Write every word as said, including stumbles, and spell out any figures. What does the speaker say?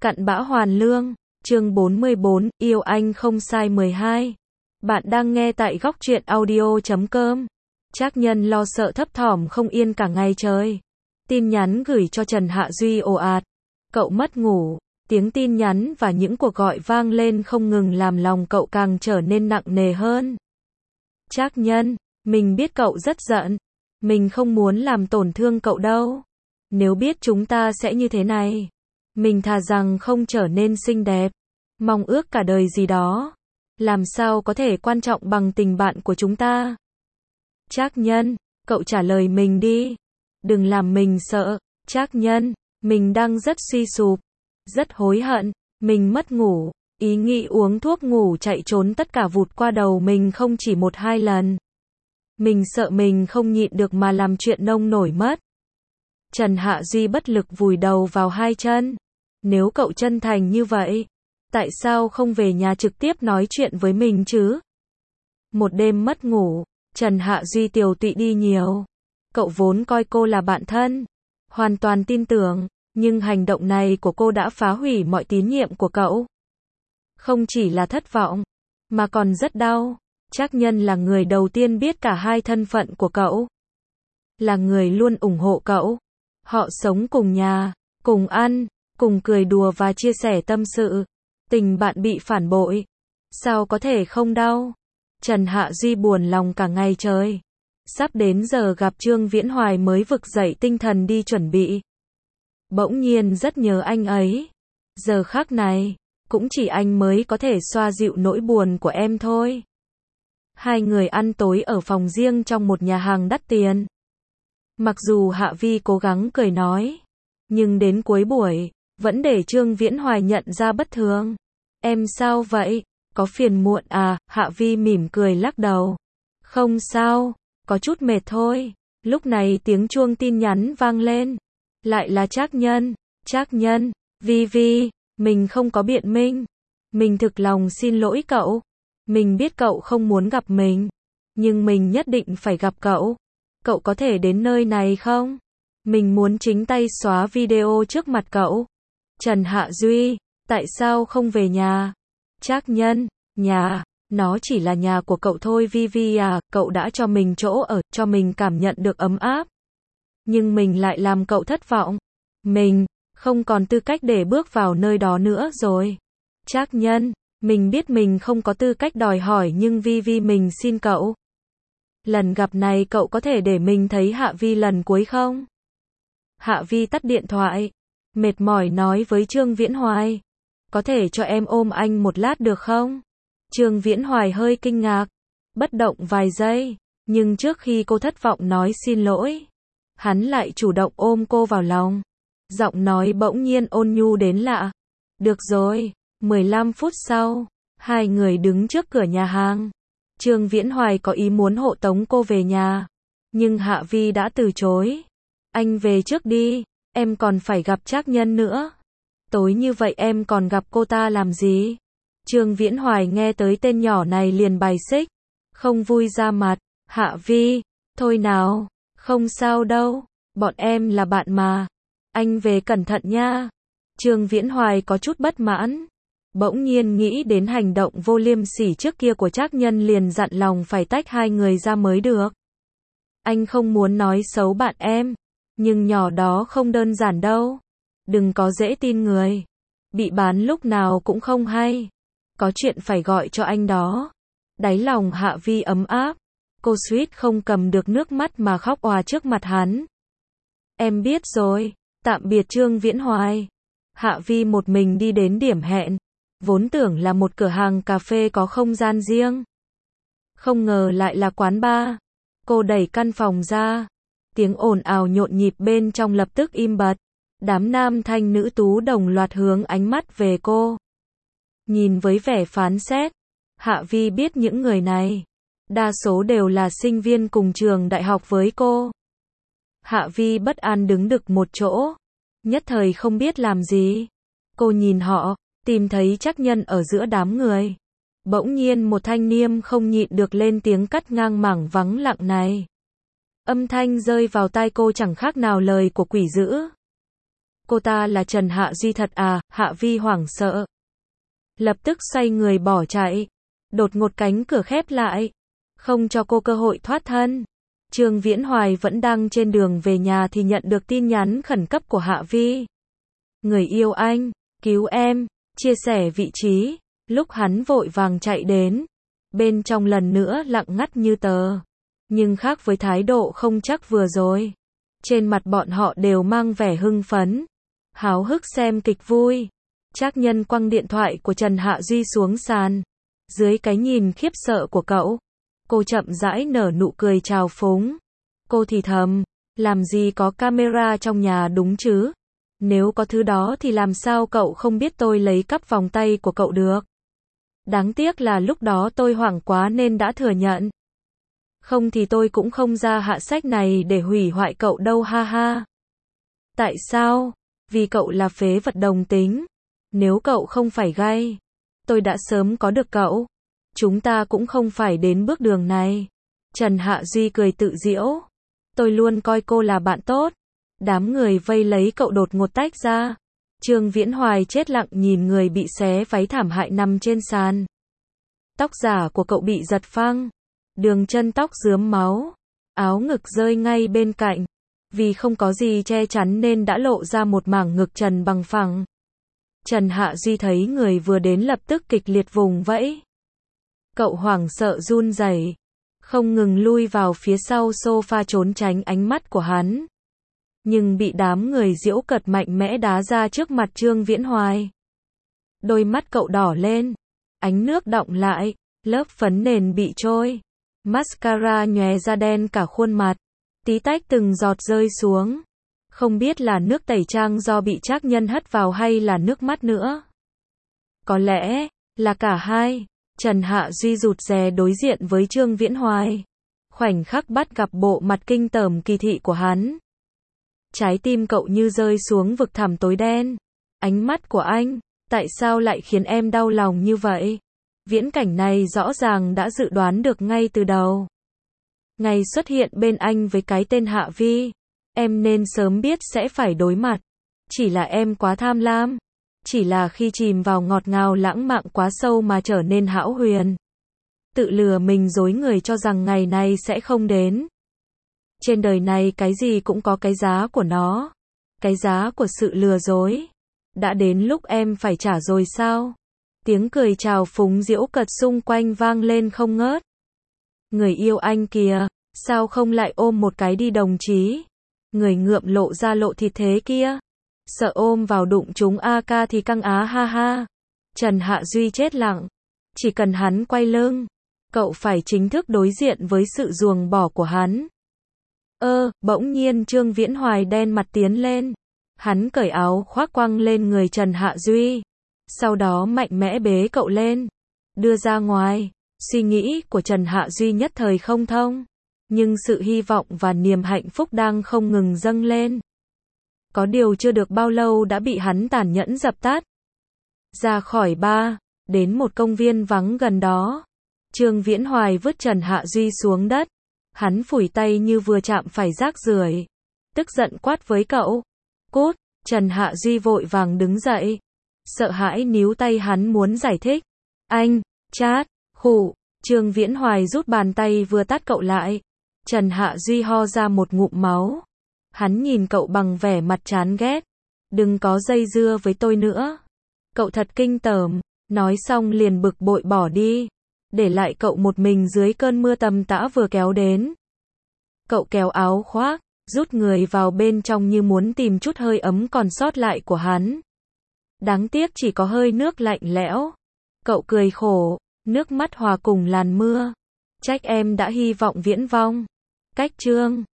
Cặn bã hoàn lương, chương bốn mươi bốn, yêu anh không sai mười hai. Bạn đang nghe tại góc truyện audio chấm com. Trác Nhân lo sợ thấp thỏm không yên cả ngày trời. Tin nhắn gửi cho Trần Hạ Duy ồ ạt. Cậu mất ngủ, tiếng tin nhắn và những cuộc gọi vang lên không ngừng làm lòng cậu càng trở nên nặng nề hơn. Trác Nhân, mình biết cậu rất giận. Mình không muốn làm tổn thương cậu đâu. Nếu biết chúng ta sẽ như thế này, mình thà rằng không trở nên xinh đẹp, mong ước cả đời gì đó. Làm sao có thể quan trọng bằng tình bạn của chúng ta? Trác Nhân, cậu trả lời mình đi. Đừng làm mình sợ. Trác Nhân, mình đang rất suy sụp, rất hối hận, mình mất ngủ, ý nghĩ uống thuốc ngủ chạy trốn tất cả vụt qua đầu mình không chỉ một hai lần. Mình sợ mình không nhịn được mà làm chuyện nông nổi mất. Trần Hạ Duy bất lực vùi đầu vào hai chân. Nếu cậu chân thành như vậy, tại sao không về nhà trực tiếp nói chuyện với mình chứ? Một đêm mất ngủ, Trần Hạ Duy tiều tụy đi nhiều. Cậu vốn coi cô là bạn thân, hoàn toàn tin tưởng, nhưng hành động này của cô đã phá hủy mọi tín nhiệm của cậu. Không chỉ là thất vọng, mà còn rất đau. Trác Nhân là người đầu tiên biết cả hai thân phận của cậu. Là người luôn ủng hộ cậu. Họ sống cùng nhà, cùng ăn, cùng cười đùa và chia sẻ tâm sự. Tình bạn bị phản bội, sao có thể không đau? Trần Hạ Duy buồn lòng cả ngày trời. Sắp đến giờ gặp Trương Viễn Hoài mới vực dậy tinh thần đi chuẩn bị. Bỗng nhiên rất nhớ anh ấy. Giờ khắc này, cũng chỉ anh mới có thể xoa dịu nỗi buồn của em thôi. Hai người ăn tối ở phòng riêng trong một nhà hàng đắt tiền. Mặc dù Hạ Vi cố gắng cười nói, nhưng đến cuối buổi, vẫn để Trương Viễn Hoài nhận ra bất thường. Em sao vậy? Có phiền muộn à? Hạ Vi mỉm cười lắc đầu. Không sao, có chút mệt thôi. Lúc này tiếng chuông tin nhắn vang lên. Lại là Trác Nhân. Trác Nhân, Vi Vi, mình không có biện minh. Mình thực lòng xin lỗi cậu. Mình biết cậu không muốn gặp mình, nhưng mình nhất định phải gặp cậu. Cậu có thể đến nơi này không? Mình muốn chính tay xóa video trước mặt cậu. Trần Hạ Duy, tại sao không về nhà? Trác Nhân, nhà, nó chỉ là nhà của cậu thôi Vi Vi à, cậu đã cho mình chỗ ở, cho mình cảm nhận được ấm áp. Nhưng mình lại làm cậu thất vọng. Mình không còn tư cách để bước vào nơi đó nữa rồi. Trác Nhân, mình biết mình không có tư cách đòi hỏi nhưng Vi Vi mình xin cậu. Lần gặp này cậu có thể để mình thấy Hạ Vi lần cuối không? Hạ Vi tắt điện thoại, mệt mỏi nói với Trương Viễn Hoài. Có thể cho em ôm anh một lát được không? Trương Viễn Hoài hơi kinh ngạc, bất động vài giây, nhưng trước khi cô thất vọng nói xin lỗi, hắn lại chủ động ôm cô vào lòng. Giọng nói bỗng nhiên ôn nhu đến lạ. Được rồi. mười lăm phút sau, hai người đứng trước cửa nhà hàng. Trương Viễn Hoài có ý muốn hộ tống cô về nhà, nhưng Hạ Vi đã từ chối. Anh về trước đi, em còn phải gặp Trác Nhân nữa. Tối như vậy em còn gặp cô ta làm gì? Trương Viễn Hoài nghe tới tên nhỏ này liền bài xích, không vui ra mặt. Hạ Vi, thôi nào, không sao đâu, bọn em là bạn mà. Anh về cẩn thận nha. Trương Viễn Hoài có chút bất mãn. Bỗng nhiên nghĩ đến hành động vô liêm sỉ trước kia của Trác Nhân liền dặn lòng phải tách hai người ra mới được. Anh không muốn nói xấu bạn em, nhưng nhỏ đó không đơn giản đâu. Đừng có dễ tin người. Bị bán lúc nào cũng không hay. Có chuyện phải gọi cho anh đó. Đáy lòng Hạ Vi ấm áp. Cô suýt không cầm được nước mắt mà khóc òa trước mặt hắn. Em biết rồi. Tạm biệt Trương Viễn Hoài. Hạ Vi một mình đi đến điểm hẹn. Vốn tưởng là một cửa hàng cà phê có không gian riêng. Không ngờ lại là quán bar. Cô đẩy căn phòng ra. Tiếng ồn ào nhộn nhịp bên trong lập tức im bặt. Đám nam thanh nữ tú đồng loạt hướng ánh mắt về cô. Nhìn với vẻ phán xét, Hạ Vi biết những người này, đa số đều là sinh viên cùng trường đại học với cô. Hạ Vi bất an đứng đực một chỗ, nhất thời không biết làm gì. Cô nhìn họ, tìm thấy Trác Nhân ở giữa đám người. Bỗng nhiên một thanh niên không nhịn được lên tiếng cắt ngang mảng vắng lặng này. Âm thanh rơi vào tai cô chẳng khác nào lời của quỷ dữ. Cô ta là Trần Hạ Duy thật à? Hạ Vi hoảng sợ. Lập tức xoay người bỏ chạy. Đột ngột cánh cửa khép lại. Không cho cô cơ hội thoát thân. Trương Viễn Hoài vẫn đang trên đường về nhà thì nhận được tin nhắn khẩn cấp của Hạ Vi. Người yêu anh, cứu em, chia sẻ vị trí. Lúc hắn vội vàng chạy đến. Bên trong lần nữa lặng ngắt như tờ. Nhưng khác với thái độ không chắc vừa rồi. Trên mặt bọn họ đều mang vẻ hưng phấn. Háo hức xem kịch vui. Trác Nhân quăng điện thoại của Trần Hạ Duy xuống sàn. Dưới cái nhìn khiếp sợ của cậu, cô chậm rãi nở nụ cười trào phúng. Cô thì thầm, làm gì có camera trong nhà đúng chứ? Nếu có thứ đó thì làm sao cậu không biết tôi lấy cắp vòng tay của cậu được? Đáng tiếc là lúc đó tôi hoảng quá nên đã thừa nhận. Không thì tôi cũng không ra hạ sách này để hủy hoại cậu đâu ha ha. Tại sao? Vì cậu là phế vật đồng tính. Nếu cậu không phải gay, tôi đã sớm có được cậu. Chúng ta cũng không phải đến bước đường này. Trần Hạ Duy cười tự giễu. Tôi luôn coi cô là bạn tốt. Đám người vây lấy cậu đột ngột tách ra. Trương Viễn Hoài chết lặng nhìn người bị xé váy thảm hại nằm trên sàn. Tóc giả của cậu bị giật phăng. Đường chân tóc rướm máu. Áo ngực rơi ngay bên cạnh. Vì không có gì che chắn nên đã lộ ra một mảng ngực trần bằng phẳng. Trần Hạ Duy thấy người vừa đến lập tức kịch liệt vùng vẫy. Cậu hoảng sợ run rẩy, không ngừng lui vào phía sau sofa trốn tránh ánh mắt của hắn. Nhưng bị đám người giễu cợt mạnh mẽ đá ra trước mặt Trương Viễn Hoài. Đôi mắt cậu đỏ lên, ánh nước đọng lại, lớp phấn nền bị trôi, mascara nhòe ra đen cả khuôn mặt, tí tách từng giọt rơi xuống. Không biết là nước tẩy trang do bị Trác Nhân hất vào hay là nước mắt nữa. Có lẽ là cả hai. Trần Hạ Duy rụt rè đối diện với Trương Viễn Hoài. Khoảnh khắc bắt gặp bộ mặt kinh tởm kỳ thị của hắn. Trái tim cậu như rơi xuống vực thẳm tối đen. Ánh mắt của anh, tại sao lại khiến em đau lòng như vậy? Viễn cảnh này rõ ràng đã dự đoán được ngay từ đầu. Ngày xuất hiện bên anh với cái tên Hạ Vi, em nên sớm biết sẽ phải đối mặt. Chỉ là em quá tham lam. Chỉ là khi chìm vào ngọt ngào lãng mạn quá sâu mà trở nên hão huyền. Tự lừa mình dối người cho rằng ngày này sẽ không đến. Trên đời này cái gì cũng có cái giá của nó. Cái giá của sự lừa dối. Đã đến lúc em phải trả rồi sao? Tiếng cười chào phúng giễu cợt xung quanh vang lên không ngớt. Người yêu anh kìa, sao không lại ôm một cái đi đồng chí? Người ngượm lộ ra lộ thịt thế kia. Sợ ôm vào đụng chúng a ca thì căng á ha ha. Trần Hạ Duy chết lặng. Chỉ cần hắn quay lưng, cậu phải chính thức đối diện với sự ruồng bỏ của hắn. Ơ, bỗng nhiên Trương Viễn Hoài đen mặt tiến lên. Hắn cởi áo khoác quăng lên người Trần Hạ Duy. Sau đó mạnh mẽ bế cậu lên. Đưa ra ngoài. Suy nghĩ của Trần Hạ Duy nhất thời không thông. Nhưng sự hy vọng và niềm hạnh phúc đang không ngừng dâng lên. Có điều chưa được bao lâu đã bị hắn tàn nhẫn dập tắt. Ra khỏi ba, đến một công viên vắng gần đó. Trương Viễn Hoài vứt Trần Hạ Duy xuống đất. Hắn phủi tay như vừa chạm phải rác rưởi. Tức giận quát với cậu. Cút, Trần Hạ Duy vội vàng đứng dậy. Sợ hãi níu tay hắn muốn giải thích. Anh, chát, khụ, Trương Viễn Hoài rút bàn tay vừa tát cậu lại. Trần Hạ Duy ho ra một ngụm máu. Hắn nhìn cậu bằng vẻ mặt chán ghét. Đừng có dây dưa với tôi nữa. Cậu thật kinh tởm. Nói xong liền bực bội bỏ đi. Để lại cậu một mình dưới cơn mưa tầm tã vừa kéo đến. Cậu kéo áo khoác, rút người vào bên trong như muốn tìm chút hơi ấm còn sót lại của hắn. Đáng tiếc chỉ có hơi nước lạnh lẽo. Cậu cười khổ, nước mắt hòa cùng làn mưa. Trách em đã hy vọng viễn vong. Cách chương